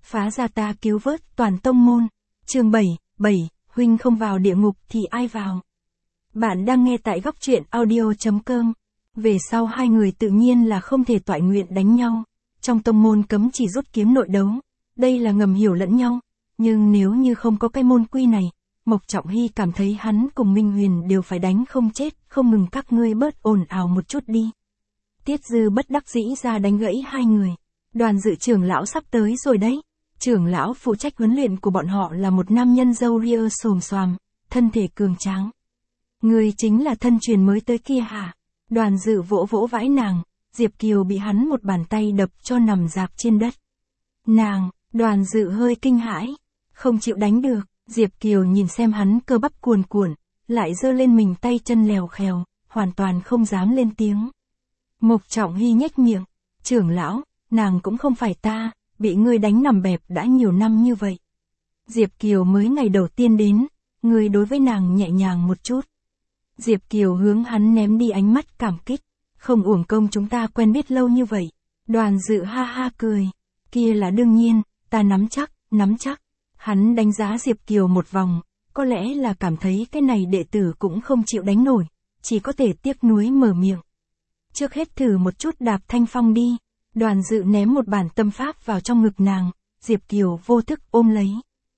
Phá gia ta cứu vớt toàn tông môn. Chương 7, huynh không vào địa ngục thì ai vào? Bạn đang nghe tại góc truyện audio.com. Về sau hai người tự nhiên là không thể toại nguyện đánh nhau. Trong tông môn cấm chỉ rút kiếm nội đấu. Đây là ngầm hiểu lẫn nhau. Nhưng nếu như không có cái môn quy này, Mộc Trọng Hy cảm thấy hắn cùng Minh Huyền đều phải đánh không chết, không ngừng các ngươi bớt ồn ào một chút đi. Tiết Dư bất đắc dĩ ra đánh gãy hai người. Đoàn Dự trưởng lão sắp tới rồi đấy. Trưởng lão phụ trách huấn luyện của bọn họ là một nam nhân râu ria xồm xoàm, thân thể cường tráng. Người chính là thân truyền mới tới kia hả? Đoàn Dự vỗ vỗ vãi nàng, Diệp Kiều bị hắn một bàn tay đập cho nằm rạp trên đất. Nàng, Đoàn Dự hơi kinh hãi, không chịu đánh được. Diệp Kiều nhìn xem hắn cơ bắp cuồn cuộn, lại giơ lên mình tay chân lèo khèo, hoàn toàn không dám lên tiếng. Mộc Trọng Hy nhếch miệng, trưởng lão, nàng cũng không phải ta, bị ngươi đánh nằm bẹp đã nhiều năm như vậy. Diệp Kiều mới ngày đầu tiên đến, ngươi đối với nàng nhẹ nhàng một chút. Diệp Kiều hướng hắn ném đi ánh mắt cảm kích, không uổng công chúng ta quen biết lâu như vậy. Đoàn Dự ha ha cười, kia là đương nhiên, ta nắm chắc. Hắn đánh giá Diệp Kiều một vòng, có lẽ là cảm thấy cái này đệ tử cũng không chịu đánh nổi, chỉ có thể tiếc nuối mở miệng. Trước hết thử một chút đạp thanh phong đi. Đoàn Dự ném một bản tâm pháp vào trong ngực nàng, Diệp Kiều vô thức ôm lấy.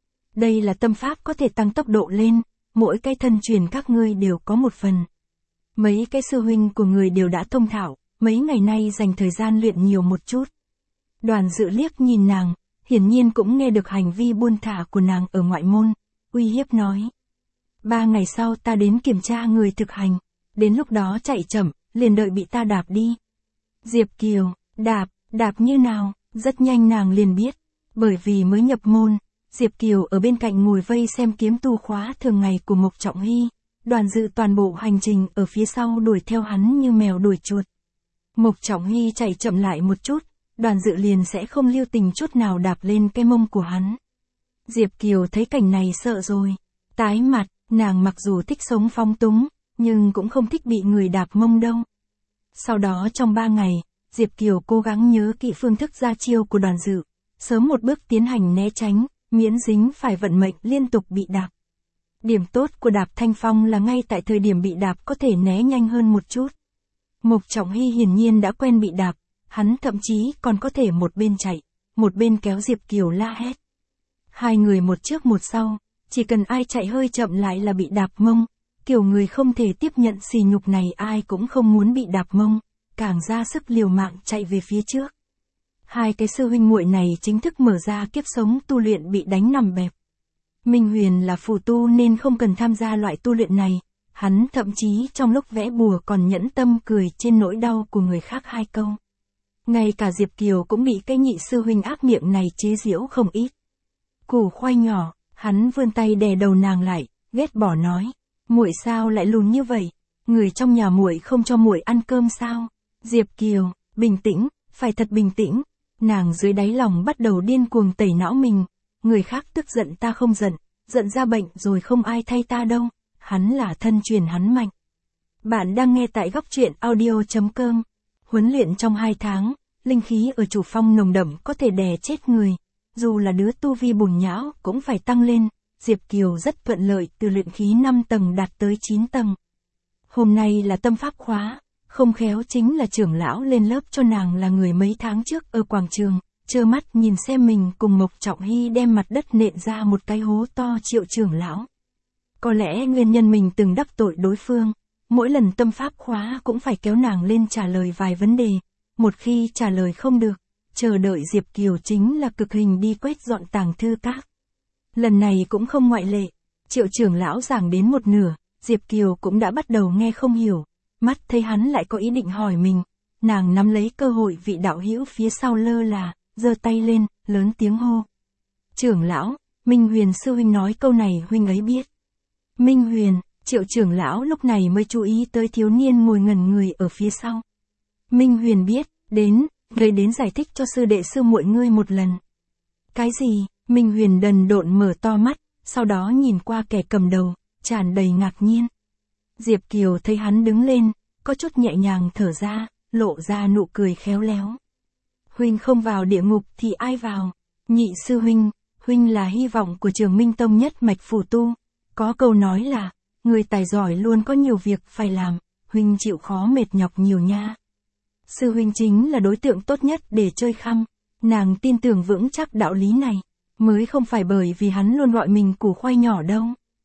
Đây là tâm pháp có thể tăng tốc độ lên, mỗi cái thân truyền các ngươi đều có một phần. Mấy cái sư huynh của người đều đã thông thạo, mấy ngày nay dành thời gian luyện nhiều một chút. Đoàn Dự liếc nhìn nàng, hiển nhiên cũng nghe được hành vi buôn thả của nàng ở ngoại môn, uy hiếp nói. 3 ngày sau ta đến kiểm tra người thực hành, đến lúc đó chạy chậm, liền đợi bị ta đạp đi. Diệp Kiều, đạp như nào, rất nhanh nàng liền biết, bởi vì mới nhập môn, Diệp Kiều ở bên cạnh ngồi vây xem kiếm tu khóa thường ngày của Mộc Trọng Hy, Đoàn Dự toàn bộ hành trình ở phía sau đuổi theo hắn như mèo đuổi chuột. Mộc Trọng Hy chạy chậm lại một chút, Đoàn Dự liền sẽ không lưu tình chút nào đạp lên cái mông của hắn. Diệp Kiều thấy cảnh này sợ rồi, tái mặt, nàng mặc dù thích sống phóng túng, nhưng cũng không thích bị người đạp mông đâu. Sau đó trong 3 ngày, Diệp Kiều cố gắng nhớ kỹ phương thức ra chiêu của Đoàn Dự, sớm một bước tiến hành né tránh, miễn dính phải vận mệnh liên tục bị đạp. Điểm tốt của đạp thanh phong là ngay tại thời điểm bị đạp có thể né nhanh hơn một chút. Mộc Trọng Hy hiển nhiên đã quen bị đạp, hắn thậm chí còn có thể một bên chạy, một bên kéo Diệp Kiều la hét. Hai người một trước một sau, chỉ cần ai chạy hơi chậm lại là bị đạp mông, kiểu người không thể tiếp nhận sỉ nhục này ai cũng không muốn bị đạp mông, càng ra sức liều mạng chạy về phía trước. Hai cái sư huynh muội này chính thức mở ra kiếp sống tu luyện bị đánh nằm bẹp. Minh Huyền là phù tu nên không cần tham gia loại tu luyện này, hắn thậm chí trong lúc vẽ bùa còn nhẫn tâm cười trên nỗi đau của người khác 2 câu. Ngay cả Diệp Kiều cũng bị cái nhị sư huynh ác miệng này chế giễu không ít. Củ khoai nhỏ, hắn vươn tay đè đầu nàng lại, ghét bỏ nói, muội sao lại lùn như vậy, người trong nhà muội không cho muội ăn cơm sao? Diệp Kiều, bình tĩnh, phải thật bình tĩnh. Nàng dưới đáy lòng bắt đầu điên cuồng tẩy não mình, người khác tức giận ta không giận, giận ra bệnh rồi không ai thay ta đâu, hắn là thân truyền hắn mạnh. Bạn đang nghe tại góc truyện audio.com. Huấn luyện trong 2 tháng, linh khí ở chủ phong nồng đậm có thể đè chết người, dù là đứa tu vi bùn nhão cũng phải tăng lên. Diệp Kiều rất thuận lợi từ luyện khí 5 tầng đạt tới 9 tầng. Hôm nay là tâm pháp khóa, không khéo chính là trưởng lão lên lớp cho nàng là người mấy tháng trước ở quảng trường, trơ mắt nhìn xem mình cùng Mộc Trọng Hy đem mặt đất nện ra một cái hố to Triệu trưởng lão. Có lẽ nguyên nhân mình từng đắc tội đối phương, mỗi lần tâm pháp khóa cũng phải kéo nàng lên trả lời vài vấn đề, một khi trả lời không được, chờ đợi Diệp Kiều chính là cực hình đi quét dọn tàng thư các. Lần này cũng không ngoại lệ, Triệu trưởng lão giảng đến một nửa, Diệp Kiều cũng đã bắt đầu nghe không hiểu, mắt thấy hắn lại có ý định hỏi mình, nàng nắm lấy cơ hội vị đạo hữu phía sau lơ là, giơ tay lên, lớn tiếng hô. Trưởng lão, Minh Huyền sư huynh nói câu này huynh ấy biết. Minh Huyền, Triệu trưởng lão lúc này mới chú ý tới thiếu niên ngồi ngẩn người ở phía sau. Minh Huyền biết, người đến giải thích cho sư đệ sư muội ngươi một lần. Cái gì? Minh Huyền đần độn mở to mắt, sau đó nhìn qua kẻ cầm đầu, tràn đầy ngạc nhiên. Diệp Kiều thấy hắn đứng lên, có chút nhẹ nhàng thở ra, lộ ra nụ cười khéo léo. Huynh không vào địa ngục thì ai vào? Nhị sư huynh, huynh là hy vọng của Trường Minh Tông nhất mạch phù tu. Có câu nói là, người tài giỏi luôn có nhiều việc phải làm, huynh chịu khó mệt nhọc nhiều nha. Sư huynh chính là đối tượng tốt nhất để chơi khăm. Nàng tin tưởng vững chắc đạo lý này, mới không phải bởi vì hắn luôn gọi mình củ khoai nhỏ đâu.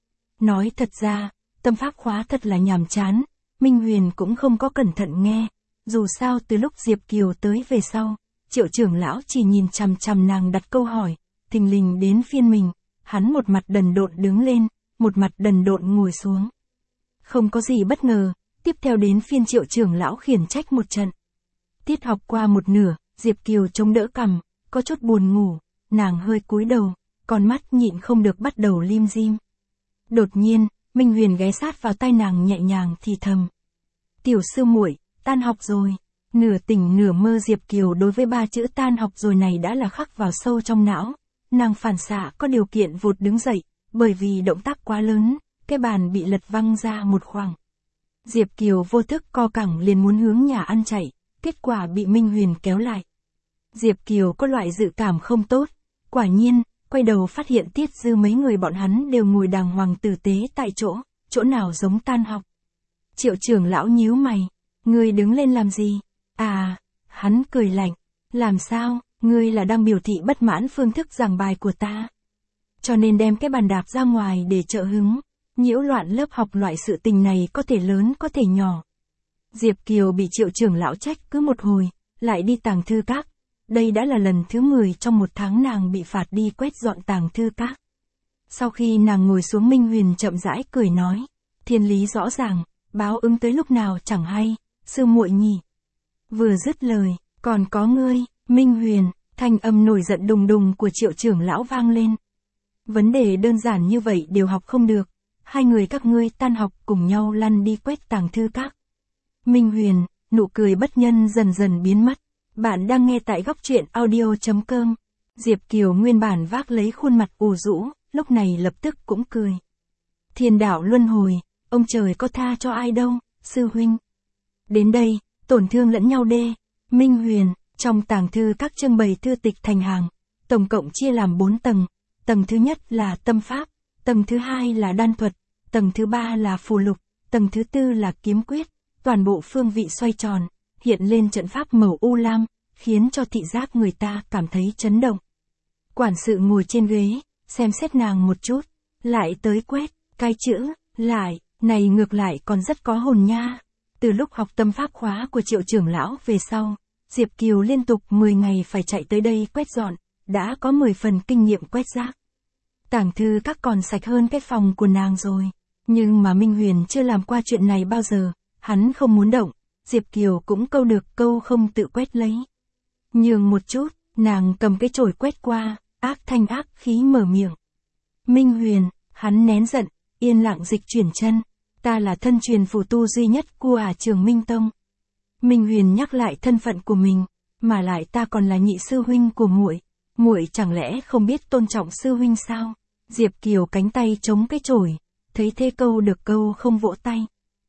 Nói thật ra, tâm pháp khóa thật là nhàm chán, Minh Huyền cũng không có cẩn thận nghe. Dù sao từ lúc Diệp Kiều tới về sau, Triệu trưởng lão chỉ nhìn chằm chằm nàng đặt câu hỏi, thình lình đến phiên mình, hắn một mặt đần độn đứng lên, một mặt đần độn ngồi xuống. Không có gì bất ngờ, tiếp theo đến phiên Triệu trưởng lão khiển trách một trận. Tiết học qua một nửa, Diệp Kiều chống đỡ cằm, có chút buồn ngủ, nàng hơi cúi đầu, con mắt nhịn không được bắt đầu lim dim. Đột nhiên, Minh Huyền ghé sát vào tai nàng nhẹ nhàng thì thầm. Tiểu sư muội, tan học rồi. Nửa tỉnh nửa mơ Diệp Kiều đối với ba chữ tan học rồi này đã là khắc vào sâu trong não. Nàng phản xạ có điều kiện vụt đứng dậy, bởi vì động tác quá lớn, cái bàn bị lật văng ra một khoảng. Diệp Kiều vô thức co cẳng liền muốn hướng nhà ăn chạy, kết quả bị Minh Huyền kéo lại. Diệp Kiều có loại dự cảm không tốt, quả nhiên, quay đầu phát hiện Tiết Dư mấy người bọn hắn đều ngồi đàng hoàng tử tế tại chỗ nào giống tan học. Triệu trưởng lão nhíu mày, ngươi đứng lên làm gì? À, hắn cười lạnh, làm sao, ngươi là đang biểu thị bất mãn phương thức giảng bài của ta. Cho nên đem cái bàn đạp ra ngoài để trợ hứng, nhiễu loạn lớp học loại sự tình này có thể lớn có thể nhỏ. Diệp Kiều bị Triệu trưởng lão trách cứ một hồi, lại đi tàng thư các. Đây đã là lần thứ 10 trong một tháng nàng bị phạt đi quét dọn tàng thư các. Sau khi nàng ngồi xuống Minh Huyền chậm rãi cười nói, thiên lý rõ ràng, báo ứng tới lúc nào chẳng hay, sư muội nhỉ. Vừa dứt lời, còn có ngươi, Minh Huyền, thanh âm nổi giận đùng đùng của Triệu trưởng lão vang lên. Vấn đề đơn giản như vậy đều học không được, hai người các ngươi tan học cùng nhau lăn đi quét tàng thư các. Minh Huyền, nụ cười bất nhân dần dần biến mất. Bạn đang nghe tại góc truyện audio.com. Diệp Kiều nguyên bản vác lấy khuôn mặt ủ rũ, lúc này lập tức cũng cười. Thiên đạo luân hồi, ông trời có tha cho ai đâu, sư huynh. Đến đây, tổn thương lẫn nhau đê. Minh Huyền, trong tàng thư các trưng bày thư tịch thành hàng, tổng cộng chia làm 4 tầng. Tầng thứ nhất là tâm pháp, tầng thứ hai là đan thuật, tầng thứ ba là phù lục, tầng thứ tư là kiếm quyết, toàn bộ phương vị xoay tròn, hiện lên trận pháp màu u lam, khiến cho thị giác người ta cảm thấy chấn động. Quản sự ngồi trên ghế, xem xét nàng một chút, lại tới quét, cái chữ, lại, này ngược lại còn rất có hồn nha. Từ lúc học tâm pháp khóa của Triệu trưởng lão về sau, Diệp Kiều liên tục 10 ngày phải chạy tới đây quét dọn, đã có 10 phần kinh nghiệm quét rác. Tàng thư các còn sạch hơn cái phòng của nàng rồi, nhưng mà Minh Huyền chưa làm qua chuyện này bao giờ, hắn không muốn động, Diệp Kiều cũng câu được câu không tự quét lấy. Nhường một chút, nàng cầm cái chổi quét qua, ác thanh ác khí mở miệng. Minh Huyền, hắn nén giận, yên lặng dịch chuyển chân, ta là thân truyền phù tu duy nhất của Trường Minh Tông. Minh Huyền nhắc lại thân phận của mình, mà lại ta còn là nhị sư huynh của muội, muội chẳng lẽ không biết tôn trọng sư huynh sao? Diệp Kiều cánh tay chống cái chổi, thấy thế câu được câu không vỗ tay.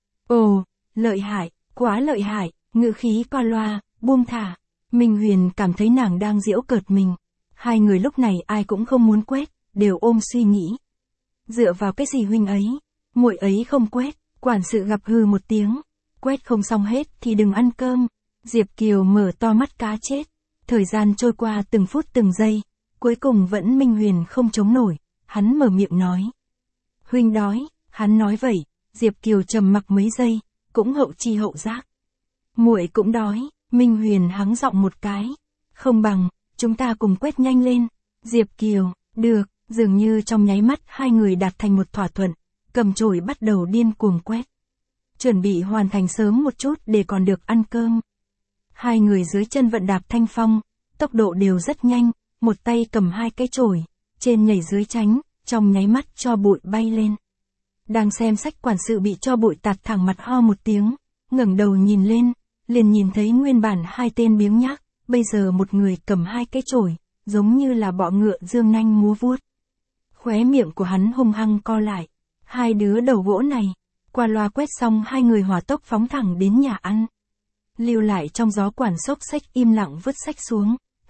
Ồ, lợi hại, quá lợi hại, ngữ khí qua loa, buông thả. Minh Huyền cảm thấy nàng đang giễu cợt mình. Hai người lúc này ai cũng không muốn quét, đều ôm suy nghĩ. Dựa vào cái gì huynh ấy? Muội ấy không quét, quản sự gặp hừ một tiếng. Quét không xong hết thì đừng ăn cơm. Diệp Kiều mở to mắt cá chết. Thời gian trôi qua từng phút từng giây. Cuối cùng vẫn Minh Huyền không chống nổi. Hắn mở miệng nói. Huynh đói, hắn nói vậy. Diệp Kiều trầm mặc mấy giây, cũng hậu chi hậu giác. Muội cũng đói. Minh Huyền hắng giọng một cái. Không bằng, chúng ta cùng quét nhanh lên. Diệp Kiều, được, dường như trong nháy mắt hai người đạt thành một thỏa thuận, cầm chổi bắt đầu điên cuồng quét. Chuẩn bị hoàn thành sớm một chút để còn được ăn cơm. Hai người dưới chân vận đạp thanh phong, tốc độ đều rất nhanh, một tay cầm hai cái chổi, trên nhảy dưới tránh, trong nháy mắt cho bụi bay lên. Đang xem sách quản sự bị cho bụi tạt thẳng mặt ho một tiếng, ngẩng đầu nhìn lên, liền nhìn thấy nguyên bản hai tên biếng nhác, bây giờ một người cầm hai cái chổi, giống như là bọ ngựa dương nanh múa vuốt. Khóe miệng của hắn hung hăng co lại, hai đứa đầu gỗ này, qua loa quét xong hai người hỏa tốc phóng thẳng đến nhà ăn. Lưu lại trong gió quản xốc xách im lặng vứt sách xuống,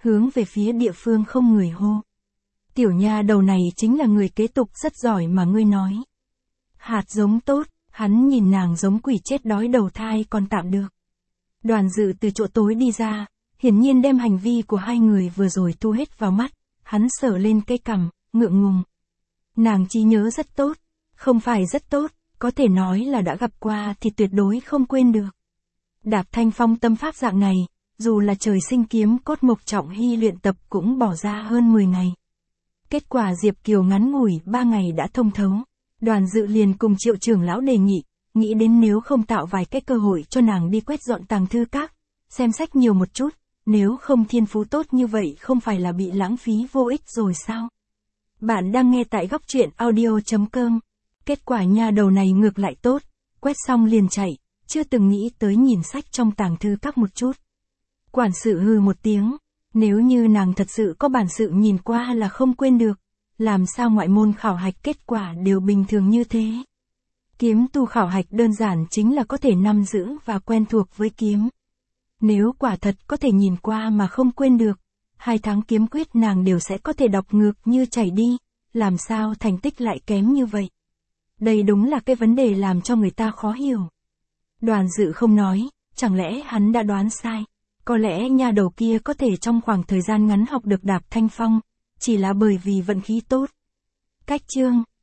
hướng về phía địa phương không người hô. Tiểu nha đầu này chính là người kế tục rất giỏi mà ngươi nói. Hạt giống tốt, hắn nhìn nàng giống quỷ chết đói đầu thai còn tạm được. Đoàn Dự từ chỗ tối đi ra, hiển nhiên đem hành vi của hai người vừa rồi thu hết vào mắt, hắn sờ lên cái cằm, ngượng ngùng. Nàng trí nhớ rất tốt, không phải rất tốt, có thể nói là đã gặp qua thì tuyệt đối không quên được. Đạp Thanh Phong tâm pháp dạng này, dù là trời sinh kiếm cốt Mộc Trọng Hy luyện tập cũng bỏ ra hơn 10 ngày. Kết quả Diệp Kiều ngắn ngủi 3 ngày đã thông thấu. Đoàn Dự liền cùng Triệu trưởng lão đề nghị, nghĩ đến nếu không tạo vài cái cơ hội cho nàng đi quét dọn tàng thư các, xem sách nhiều một chút, nếu không thiên phú tốt như vậy không phải là bị lãng phí vô ích rồi sao? Bạn đang nghe tại góc truyện audio.com. Kết quả nha đầu này ngược lại tốt, quét xong liền chạy, chưa từng nghĩ tới nhìn sách trong tàng thư các một chút. Quản sự hừ một tiếng, nếu như nàng thật sự có bản sự nhìn qua là không quên được, làm sao ngoại môn khảo hạch kết quả đều bình thường như thế. Kiếm tu khảo hạch đơn giản chính là có thể nắm giữ và quen thuộc với kiếm. Nếu quả thật có thể nhìn qua mà không quên được, 2 tháng kiếm quyết nàng đều sẽ có thể đọc ngược như chảy đi, làm sao thành tích lại kém như vậy. Đây đúng là cái vấn đề làm cho người ta khó hiểu. Đoàn Dự không nói, chẳng lẽ hắn đã đoán sai. Có lẽ nha đầu kia có thể trong khoảng thời gian ngắn học được Đạp Thanh Phong, chỉ là bởi vì vận khí tốt. Cách chương